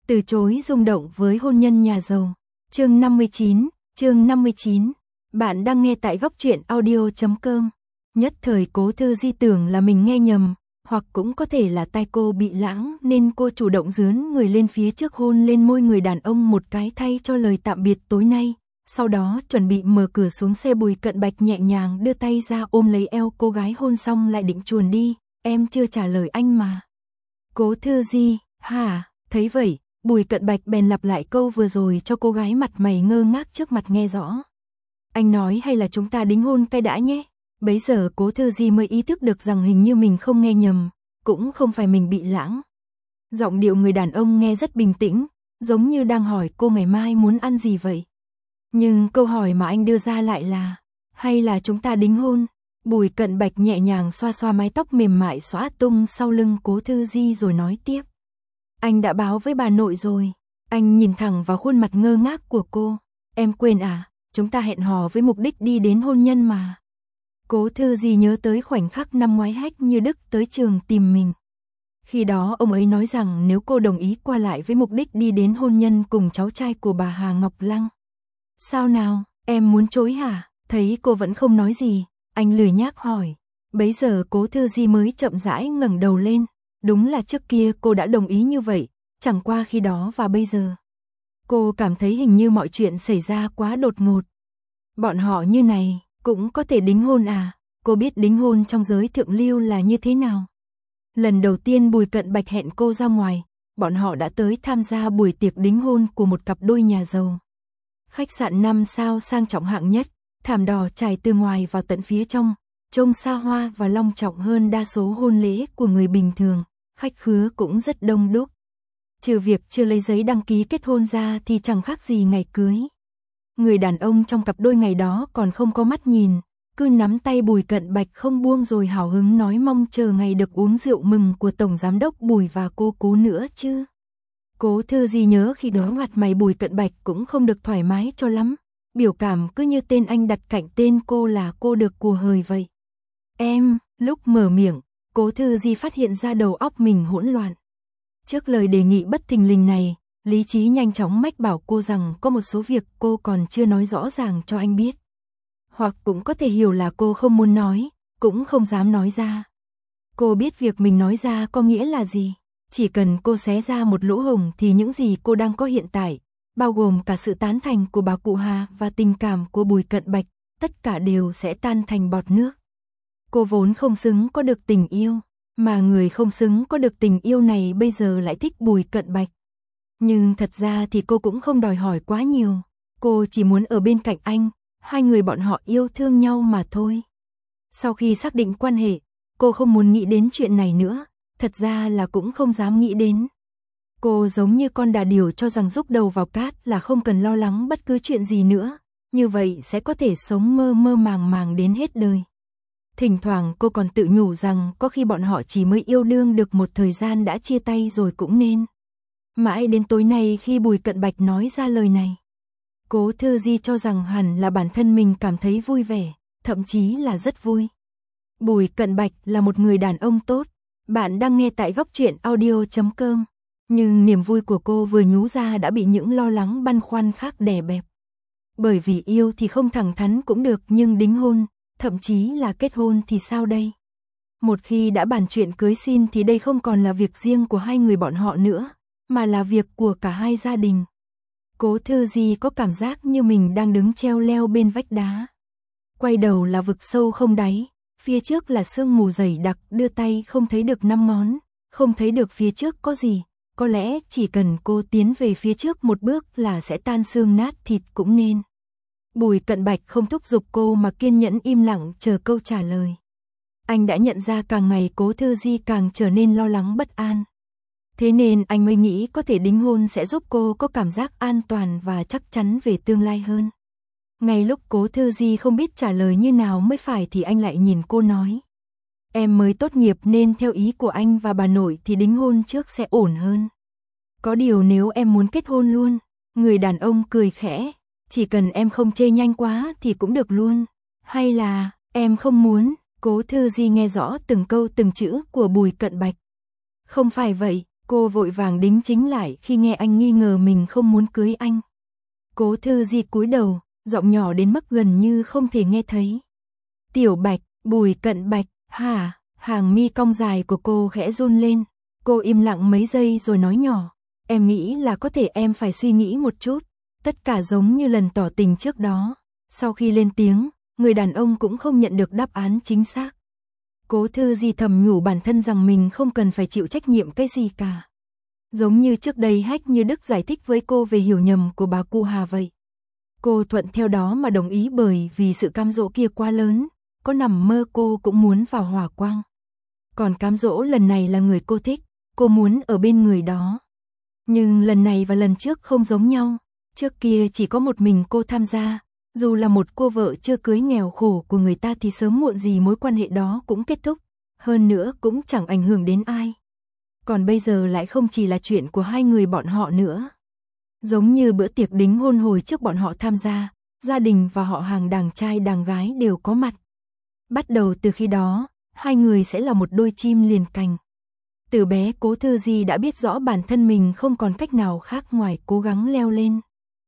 Từ chối rung động với hôn nhân nhà giàu. Chương 59. Bạn đang nghe tại góc truyện audio.com. Nhất thời Cố Thư Di tưởng là mình nghe nhầm, hoặc cũng có thể là tai cô bị lãng nên cô chủ động dướn người lên phía trước hôn lên môi người đàn ông một cái thay cho lời tạm biệt tối nay. Sau đó chuẩn bị mở cửa xuống xe, Bùi Cận Bạch nhẹ nhàng đưa tay ra ôm lấy eo cô gái, hôn xong lại định chuồn đi. Em chưa trả lời anh mà. Cố Thư Di, hả? Thấy vậy, Bùi Cận Bạch bèn lặp lại câu vừa rồi cho cô gái mặt mày ngơ ngác trước mặt nghe rõ. Anh nói hay là chúng ta đính hôn cái đã nhé. Bấy giờ Cố Thư Di mới ý thức được rằng hình như mình không nghe nhầm, cũng không phải mình bị lãng. Giọng điệu người đàn ông nghe rất bình tĩnh, giống như đang hỏi cô ngày mai muốn ăn gì vậy. Nhưng câu hỏi mà anh đưa ra lại là, hay là chúng ta đính hôn? Bùi Cận Bạch nhẹ nhàng xoa xoa mái tóc mềm mại xõa tung sau lưng Cố Thư Di rồi nói tiếp. Anh đã báo với bà nội rồi. Anh nhìn thẳng vào khuôn mặt ngơ ngác của cô. Em quên à, chúng ta hẹn hò với mục đích đi đến hôn nhân mà. Cố Thư Di nhớ tới khoảnh khắc năm ngoái Hách Như Đức tới trường tìm mình. Khi đó ông ấy nói rằng nếu cô đồng ý qua lại với mục đích đi đến hôn nhân cùng cháu trai của bà Hà Ngọc Lăng. Sao nào, em muốn chối hả? Thấy cô vẫn không nói gì, anh lười nhác hỏi. Bấy giờ Cố Thư Di mới chậm rãi ngẩng đầu lên. Đúng là trước kia cô đã đồng ý như vậy, chẳng qua khi đó và bây giờ. Cô cảm thấy hình như mọi chuyện xảy ra quá đột ngột. Bọn họ như này, cũng có thể đính hôn à? Cô biết đính hôn trong giới thượng lưu là như thế nào? Lần đầu tiên Bùi Cận Bạch hẹn cô ra ngoài, bọn họ đã tới tham gia buổi tiệc đính hôn của một cặp đôi nhà giàu. Khách sạn 5 sao sang trọng hạng nhất, thảm đỏ trải từ ngoài vào tận phía trong, trông xa hoa và long trọng hơn đa số hôn lễ của người bình thường. Khách khứa cũng rất đông đúc. Trừ việc chưa lấy giấy đăng ký kết hôn ra thì chẳng khác gì ngày cưới. Người đàn ông trong cặp đôi ngày đó còn không có mắt nhìn, cứ nắm tay Bùi Cận Bạch không buông rồi hào hứng nói mong chờ ngày được uống rượu mừng của Tổng Giám đốc Bùi và cô Cố nữa chứ. Cố Thư Di nhớ khi đó mặt mày Bùi Cận Bạch cũng không được thoải mái cho lắm, biểu cảm cứ như tên anh đặt cạnh tên cô là cô được cùa hời vậy. Em, lúc mở miệng, Cố Thư Di phát hiện ra đầu óc mình hỗn loạn. Trước lời đề nghị bất thình lình này, lý trí nhanh chóng mách bảo cô rằng có một số việc cô còn chưa nói rõ ràng cho anh biết. Hoặc cũng có thể hiểu là cô không muốn nói, cũng không dám nói ra. Cô biết việc mình nói ra có nghĩa là gì. Chỉ cần cô xé ra một lỗ hổng thì những gì cô đang có hiện tại, bao gồm cả sự tán thành của bà cụ Hà và tình cảm của Bùi Cận Bạch, tất cả đều sẽ tan thành bọt nước. Cô vốn không xứng có được tình yêu, mà người không xứng có được tình yêu này bây giờ lại thích Bùi Cận Bạch. Nhưng thật ra thì cô cũng không đòi hỏi quá nhiều, cô chỉ muốn ở bên cạnh anh, hai người bọn họ yêu thương nhau mà thôi. Sau khi xác định quan hệ, cô không muốn nghĩ đến chuyện này nữa, thật ra là cũng không dám nghĩ đến. Cô giống như con đà điểu cho rằng rúc đầu vào cát là không cần lo lắng bất cứ chuyện gì nữa, như vậy sẽ có thể sống mơ mơ màng màng đến hết đời. Thỉnh thoảng cô còn tự nhủ rằng có khi bọn họ chỉ mới yêu đương được một thời gian đã chia tay rồi cũng nên. Mãi đến tối nay khi Bùi Cận Bạch nói ra lời này, Cố Thư Di cho rằng hẳn là bản thân mình cảm thấy vui vẻ, thậm chí là rất vui. Bùi Cận Bạch là một người đàn ông tốt. Bạn đang nghe tại góc truyện audio.com. Nhưng niềm vui của cô vừa nhú ra đã bị những lo lắng băn khoăn khác đè bẹp. Bởi vì yêu thì không thẳng thắn cũng được, nhưng đính hôn, thậm chí là kết hôn thì sao đây? Một khi đã bàn chuyện cưới xin thì đây không còn là việc riêng của hai người bọn họ nữa, mà là việc của cả hai gia đình. Cố Thư Di có cảm giác như mình đang đứng treo leo bên vách đá. Quay đầu là vực sâu không đáy, phía trước là sương mù dày đặc, đưa tay không thấy được 5 ngón, không thấy được phía trước có gì. Có lẽ chỉ cần cô tiến về phía trước một bước là sẽ tan xương nát thịt cũng nên. Bùi Cận Bạch không thúc giục cô mà kiên nhẫn im lặng chờ câu trả lời. Anh đã nhận ra càng ngày Cố Thư Di càng trở nên lo lắng bất an. Thế nên anh mới nghĩ có thể đính hôn sẽ giúp cô có cảm giác an toàn và chắc chắn về tương lai hơn. Ngay lúc Cố Thư Di không biết trả lời như nào mới phải thì anh lại nhìn cô nói. Em mới tốt nghiệp nên theo ý của anh và bà nội thì đính hôn trước sẽ ổn hơn. Có điều nếu em muốn kết hôn luôn, người đàn ông cười khẽ, chỉ cần em không chê nhanh quá thì cũng được luôn. Hay là, em không muốn? Cố Thư Di nghe rõ từng câu từng chữ của Bùi Cận Bạch. Không phải vậy, Cô vội vàng đính chính lại khi nghe anh nghi ngờ mình không muốn cưới anh. Cố Thư Di cúi đầu, giọng nhỏ đến mức gần như không thể nghe thấy. Tiểu Bạch, Bùi Cận Bạch, hả? Hàng mi cong dài của cô khẽ run lên. Cô im lặng mấy giây rồi nói nhỏ. Em nghĩ là có thể em phải suy nghĩ một chút. Tất cả giống như lần tỏ tình trước đó. Sau khi lên tiếng, người đàn ông cũng không nhận được đáp án chính xác. Cố Thư Di thầm nhủ bản thân rằng mình không cần phải chịu trách nhiệm cái gì cả. Giống như trước đây Hách Như Đức giải thích với cô về hiểu nhầm của bà cụ Hà vậy. Cô thuận theo đó mà đồng ý bởi vì sự cám dỗ kia quá lớn, có nằm mơ cô cũng muốn vào hỏa quang. Còn cám dỗ lần này là người cô thích, cô muốn ở bên người đó. Nhưng lần này và lần trước không giống nhau, trước kia chỉ có một mình cô tham gia, dù là một cô vợ chưa cưới nghèo khổ của người ta thì sớm muộn gì mối quan hệ đó cũng kết thúc, hơn nữa cũng chẳng ảnh hưởng đến ai. Còn bây giờ lại không chỉ là chuyện của hai người bọn họ nữa. Giống như bữa tiệc đính hôn hồi trước bọn họ tham gia, gia đình và họ hàng đàng trai đàng gái đều có mặt. Bắt đầu từ khi đó, hai người sẽ là một đôi chim liền cành. Từ bé Cố Thư Di đã biết rõ bản thân mình không còn cách nào khác ngoài cố gắng leo lên.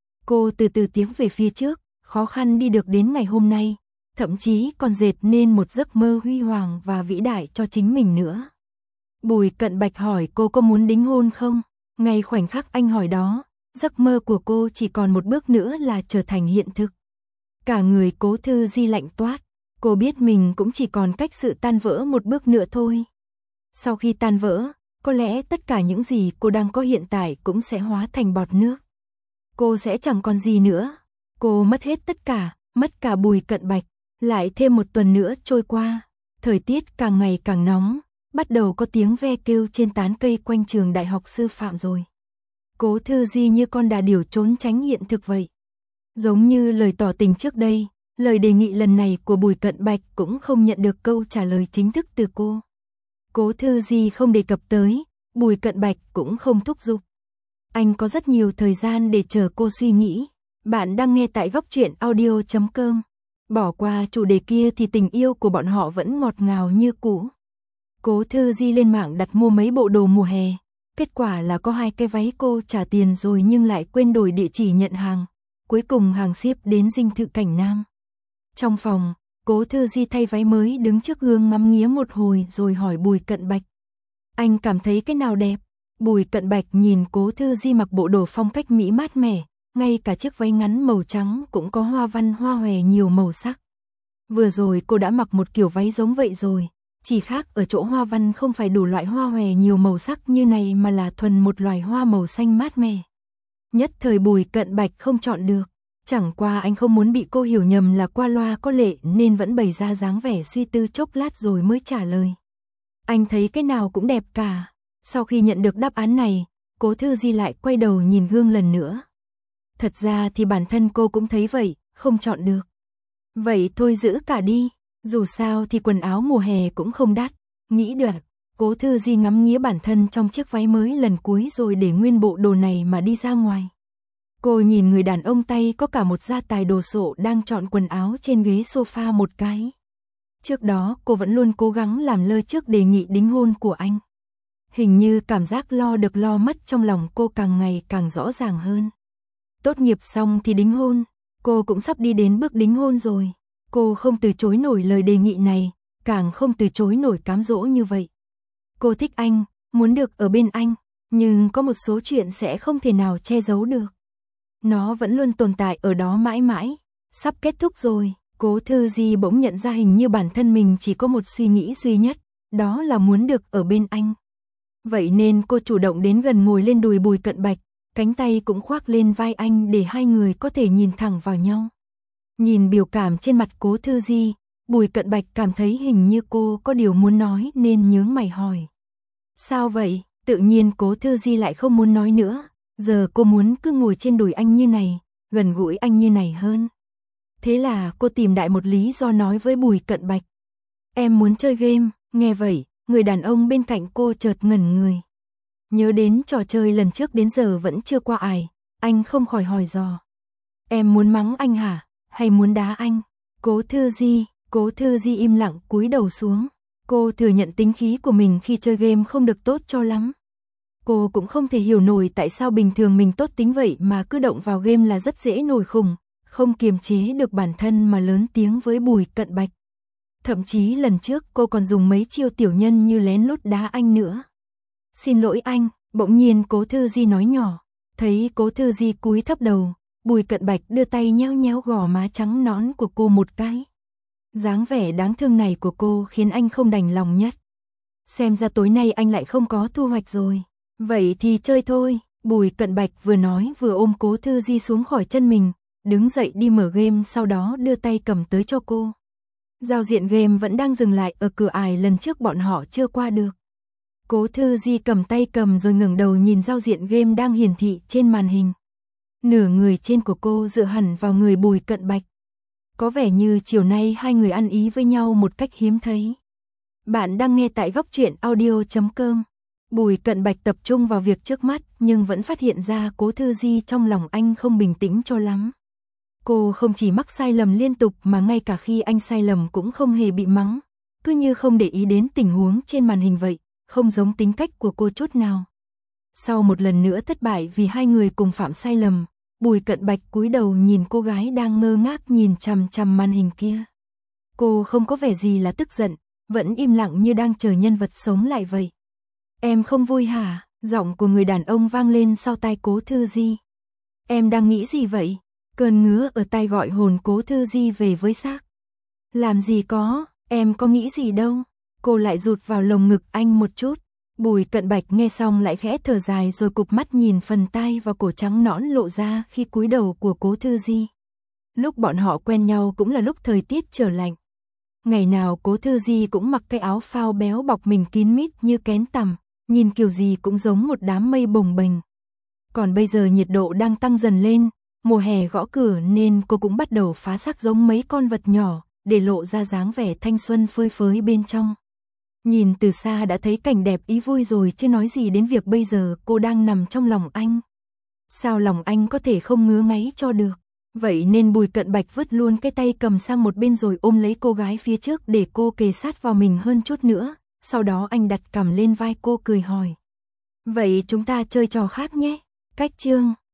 Cô từ từ tiến về phía trước, khó khăn đi được đến ngày hôm nay, thậm chí còn dệt nên một giấc mơ huy hoàng và vĩ đại cho chính mình nữa. Bùi Cận Bạch hỏi cô có muốn đính hôn không? Ngay khoảnh khắc anh hỏi đó, giấc mơ của cô chỉ còn một bước nữa là trở thành hiện thực. Cả người Cố Thư Di lạnh toát, cô biết mình cũng chỉ còn cách sự tan vỡ một bước nữa thôi. Sau khi tan vỡ, có lẽ tất cả những gì cô đang có hiện tại cũng sẽ hóa thành bọt nước. Cô sẽ chẳng còn gì nữa. Cô mất hết tất cả, mất cả Bùi Cận Bạch. Lại thêm một tuần nữa trôi qua, thời tiết càng ngày càng nóng, bắt đầu có tiếng ve kêu trên tán cây quanh trường đại học sư phạm rồi. Cố Thư Di như con đà điểu trốn tránh hiện thực vậy. Giống như lời tỏ tình trước đây, lời đề nghị lần này của Bùi Cận Bạch cũng không nhận được câu trả lời chính thức từ cô. Cố Thư Di không đề cập tới, Bùi Cận Bạch cũng không thúc giục. Anh có rất nhiều thời gian để chờ cô suy nghĩ. Bạn đang nghe tại Góc Truyện Audio.com. Bỏ qua chủ đề kia thì tình yêu của bọn họ vẫn ngọt ngào như cũ. Cố Thư Di lên mạng đặt mua mấy bộ đồ mùa hè. Kết quả là có 2 cái váy cô trả tiền rồi nhưng lại quên đổi địa chỉ nhận hàng. Cuối cùng hàng ship đến dinh thự Cảnh Nam. Trong phòng, Cố Thư Di thay váy mới đứng trước gương ngắm nghía một hồi rồi hỏi Bùi Cận Bạch. Anh cảm thấy cái nào đẹp? Bùi Cận Bạch nhìn Cố Thư Di mặc bộ đồ phong cách Mỹ mát mẻ, ngay cả chiếc váy ngắn màu trắng cũng có hoa văn hoa hòe nhiều màu sắc. Vừa rồi cô đã mặc một kiểu váy giống vậy rồi, chỉ khác ở chỗ hoa văn không phải đủ loại hoa hòe nhiều màu sắc như này mà là thuần một loài hoa màu xanh mát mẻ. Nhất thời Bùi Cận Bạch không chọn được, chẳng qua anh không muốn bị cô hiểu nhầm là qua loa có lệ nên vẫn bày ra dáng vẻ suy tư chốc lát rồi mới trả lời. Anh thấy cái nào cũng đẹp cả. Sau khi nhận được đáp án này, Cố Thư Di lại quay đầu nhìn gương lần nữa. Thật ra thì bản thân cô cũng thấy vậy, không chọn được. Vậy thôi giữ cả đi, dù sao thì quần áo mùa hè cũng không đắt. Nghĩ được, Cố Thư Di ngắm nghía bản thân trong chiếc váy mới lần cuối rồi để nguyên bộ đồ này mà đi ra ngoài. Cô nhìn người đàn ông tay có cả một gia tài đồ sộ đang chọn quần áo trên ghế sofa một cái. Trước đó cô vẫn luôn cố gắng làm lơ trước đề nghị đính hôn của anh. Hình như cảm giác lo được lo mất trong lòng cô càng ngày càng rõ ràng hơn. Tốt nghiệp xong thì đính hôn, cô cũng sắp đi đến bước đính hôn rồi. Cô không từ chối nổi lời đề nghị này, càng không từ chối nổi cám dỗ như vậy. Cô thích anh, muốn được ở bên anh, nhưng có một số chuyện sẽ không thể nào che giấu được. Nó vẫn luôn tồn tại ở đó mãi mãi, sắp kết thúc rồi. Cố Thư Di bỗng nhận ra hình như bản thân mình chỉ có một suy nghĩ duy nhất, đó là muốn được ở bên anh. Vậy nên cô chủ động đến gần ngồi lên đùi Bùi Cận Bạch, cánh tay cũng khoác lên vai anh để hai người có thể nhìn thẳng vào nhau. Nhìn biểu cảm trên mặt Cố Thư Di, Bùi Cận Bạch cảm thấy hình như cô có điều muốn nói nên nhướng mày hỏi. Sao vậy? Tự nhiên Cố Thư Di lại không muốn nói nữa, giờ cô muốn cứ ngồi trên đùi anh như này, gần gũi anh như này hơn. Thế là cô tìm đại một lý do nói với Bùi Cận Bạch. Em muốn chơi game, nghe vậy, người đàn ông bên cạnh cô chợt ngẩn người. Nhớ đến trò chơi lần trước đến giờ vẫn chưa qua ải, anh không khỏi hỏi dò. Em muốn mắng anh hả, hay muốn đá anh? Cố Thư Di im lặng cúi đầu xuống. Cô thừa nhận tính khí của mình khi chơi game không được tốt cho lắm. Cô cũng không thể hiểu nổi tại sao bình thường mình tốt tính vậy mà cứ động vào game là rất dễ nổi khùng, không kiềm chế được bản thân mà lớn tiếng với Bùi Cận Bạch. Thậm chí lần trước cô còn dùng mấy chiêu tiểu nhân như lén lút đá anh nữa. Xin lỗi anh, bỗng nhiên Cố Thư Di nói nhỏ. Thấy Cố Thư Di cúi thấp đầu, Bùi Cận Bạch đưa tay nhéo nhéo gò má trắng nõn của cô một cái. Dáng vẻ đáng thương này của cô khiến anh không đành lòng nhất. Xem ra tối nay anh lại không có thu hoạch rồi. Vậy thì chơi thôi. Bùi Cận Bạch vừa nói vừa ôm Cố Thư Di xuống khỏi chân mình, đứng dậy đi mở game, sau đó đưa tay cầm tới cho cô. Giao diện game vẫn đang dừng lại ở cửa ải lần trước bọn họ chưa qua được. Cố Thư Di cầm tay cầm rồi ngẩng đầu nhìn giao diện game đang hiển thị trên màn hình. Nửa người trên của cô dựa hẳn vào người Bùi Cận Bạch. Có vẻ như chiều nay hai người ăn ý với nhau một cách hiếm thấy. Bạn đang nghe tại góc truyện audio.com. Bùi Cận Bạch tập trung vào việc trước mắt nhưng vẫn phát hiện ra Cố Thư Di trong lòng anh không bình tĩnh cho lắm. Cô không chỉ mắc sai lầm liên tục mà ngay cả khi anh sai lầm cũng không hề bị mắng, cứ như không để ý đến tình huống trên màn hình vậy, không giống tính cách của cô chút nào. Sau một lần nữa thất bại vì hai người cùng phạm sai lầm, Bùi Cận Bạch cúi đầu nhìn cô gái đang ngơ ngác nhìn chằm chằm màn hình kia. Cô không có vẻ gì là tức giận, vẫn im lặng như đang chờ nhân vật sống lại vậy. Em không vui hả? Giọng của người đàn ông vang lên sau tai Cố Thư Di. Em đang nghĩ gì vậy? Cơn ngứa ở tai gọi hồn Cố Thư Di về với xác. Làm gì có, em có nghĩ gì đâu. Cô lại rụt vào lồng ngực anh một chút. Bùi Cận Bạch nghe xong lại khẽ thở dài rồi cụp mắt nhìn phần tai và cổ trắng nõn lộ ra khi cúi đầu của Cố Thư Di. Lúc bọn họ quen nhau cũng là lúc thời tiết trở lạnh. Ngày nào Cố Thư Di cũng mặc cái áo phao béo bọc mình kín mít như kén tằm, nhìn kiểu gì cũng giống một đám mây bồng bềnh. Còn bây giờ nhiệt độ đang tăng dần lên, mùa hè gõ cửa nên cô cũng bắt đầu phá xác giống mấy con vật nhỏ, để lộ ra dáng vẻ thanh xuân phơi phới bên trong. Nhìn từ xa đã thấy cảnh đẹp ý vui rồi chứ nói gì đến việc bây giờ cô đang nằm trong lòng anh. Sao lòng anh có thể không ngứa ngáy cho được. Vậy nên Bùi Cận Bạch vứt luôn cái tay cầm sang một bên rồi ôm lấy cô gái phía trước để cô kề sát vào mình hơn chút nữa. Sau đó anh đặt cằm lên vai cô cười hỏi. Vậy chúng ta chơi trò khác nhé. Cách chương